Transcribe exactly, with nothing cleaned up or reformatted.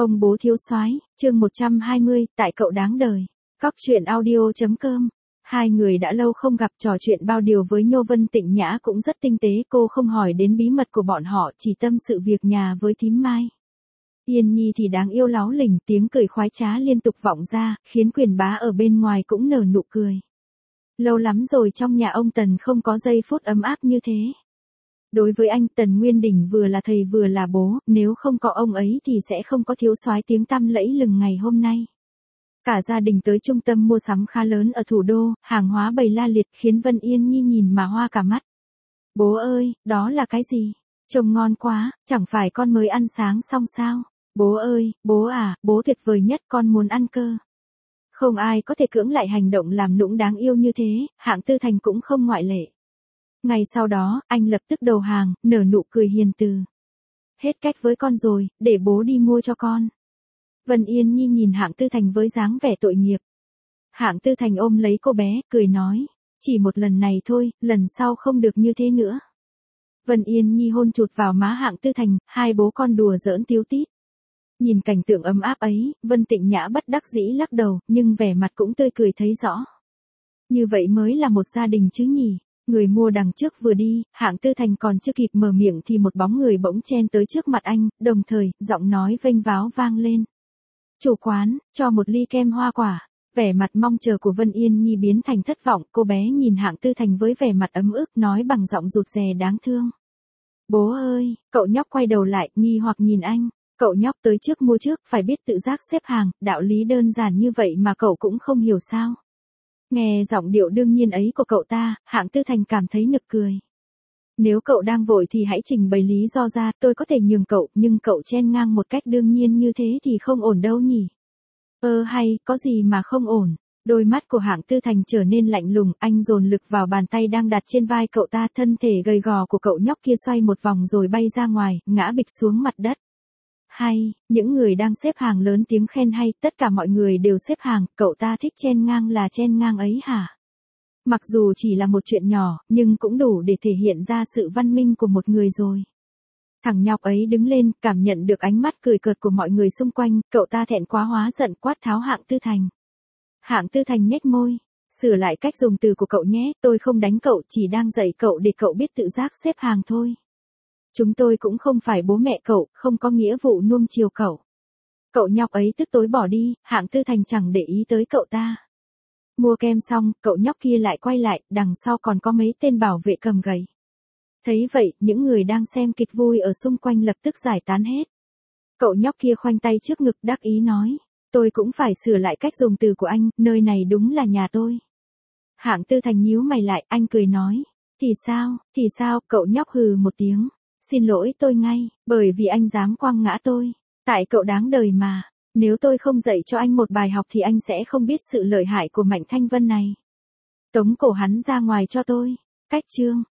Ông bố thiếu soái, chương một trăm hai mươi, tại cậu đáng đời. Góc truyện audio chấm com. Hai người đã lâu không gặp, trò chuyện bao điều với Nhô Vân Tịnh Nhã cũng rất tinh tế, cô không hỏi đến bí mật của bọn họ, chỉ tâm sự việc nhà với thím Mai. Yên Nhi thì đáng yêu láu lỉnh, tiếng cười khoái trá liên tục vọng ra, khiến Quyền Bá ở bên ngoài cũng nở nụ cười. Lâu lắm rồi trong nhà ông Tần không có giây phút ấm áp như thế. Đối với anh, Tần Nguyên Đỉnh vừa là thầy vừa là bố, nếu không có ông ấy thì sẽ không có thiếu soái tiếng tăm lẫy lừng ngày hôm nay. Cả gia đình tới trung tâm mua sắm khá lớn ở thủ đô, hàng hóa bày la liệt khiến Vân Yên Nhi nhìn mà hoa cả mắt. Bố ơi, đó là cái gì? Trông ngon quá, chẳng phải con mới ăn sáng xong sao? Bố ơi, bố à, bố tuyệt vời nhất, con muốn ăn cơ. Không ai có thể cưỡng lại hành động làm nũng đáng yêu như thế, Hạng Tư Thành cũng không ngoại lệ. Ngày sau đó, anh lập tức đầu hàng, nở nụ cười hiền từ. Hết cách với con rồi, để bố đi mua cho con. Vân Yên Nhi nhìn Hạng Tư Thành với dáng vẻ tội nghiệp. Hạng Tư Thành ôm lấy cô bé, cười nói, chỉ một lần này thôi, lần sau không được như thế nữa. Vân Yên Nhi hôn chụt vào má Hạng Tư Thành, hai bố con đùa giỡn tíu tít. Nhìn cảnh tượng ấm áp ấy, Vân Tịnh Nhã bất đắc dĩ lắc đầu, nhưng vẻ mặt cũng tươi cười thấy rõ. Như vậy mới là một gia đình chứ nhỉ. Người mua đằng trước vừa đi, Hạng Tư Thành còn chưa kịp mở miệng thì một bóng người bỗng chen tới trước mặt anh, đồng thời, giọng nói vênh váo vang lên. Chủ quán, cho một ly kem hoa quả. Vẻ mặt mong chờ của Vân Yên Nhi biến thành thất vọng, cô bé nhìn Hạng Tư Thành với vẻ mặt ấm ức nói bằng giọng rụt rè đáng thương. Bố ơi, cậu nhóc quay đầu lại, nghi hoặc nhìn anh. Cậu nhóc tới trước mua trước, phải biết tự giác xếp hàng, đạo lý đơn giản như vậy mà cậu cũng không hiểu sao. Nghe giọng điệu đương nhiên ấy của cậu ta, Hạng Tư Thành cảm thấy nực cười. Nếu cậu đang vội thì hãy trình bày lý do ra, tôi có thể nhường cậu, nhưng cậu chen ngang một cách đương nhiên như thế thì không ổn đâu nhỉ. Ơ hay, có gì mà không ổn. Đôi mắt của Hạng Tư Thành trở nên lạnh lùng, anh dồn lực vào bàn tay đang đặt trên vai cậu ta, thân thể gầy gò của cậu nhóc kia xoay một vòng rồi bay ra ngoài, ngã bịch xuống mặt đất. Hay, những người đang xếp hàng lớn tiếng khen hay, tất cả mọi người đều xếp hàng, cậu ta thích chen ngang là chen ngang ấy hả? Mặc dù chỉ là một chuyện nhỏ, nhưng cũng đủ để thể hiện ra sự văn minh của một người rồi. Thằng nhóc ấy đứng lên, cảm nhận được ánh mắt cười cợt của mọi người xung quanh, cậu ta thẹn quá hóa giận quát tháo Hạng Tư Thành. Hạng Tư Thành nhếch môi, sửa lại cách dùng từ của cậu nhé, tôi không đánh cậu, chỉ đang dạy cậu để cậu biết tự giác xếp hàng thôi. Chúng tôi cũng không phải bố mẹ cậu, không có nghĩa vụ nuông chiều cậu. Cậu nhóc ấy tức tối bỏ đi, Hạng Tư Thành chẳng để ý tới cậu ta. Mua kem xong, cậu nhóc kia lại quay lại, đằng sau còn có mấy tên bảo vệ cầm gậy. Thấy vậy, những người đang xem kịch vui ở xung quanh lập tức giải tán hết. Cậu nhóc kia khoanh tay trước ngực đắc ý nói, tôi cũng phải sửa lại cách dùng từ của anh, nơi này đúng là nhà tôi. Hạng Tư Thành nhíu mày lại, anh cười nói, thì sao, thì sao, cậu nhóc hừ một tiếng. Xin lỗi tôi ngay, bởi vì anh dám quăng ngã tôi. Tại cậu đáng đời mà. Nếu tôi không dạy cho anh một bài học thì anh sẽ không biết sự lợi hại của Mạnh Thanh Vân này. Tống cổ hắn ra ngoài cho tôi. Cách chương.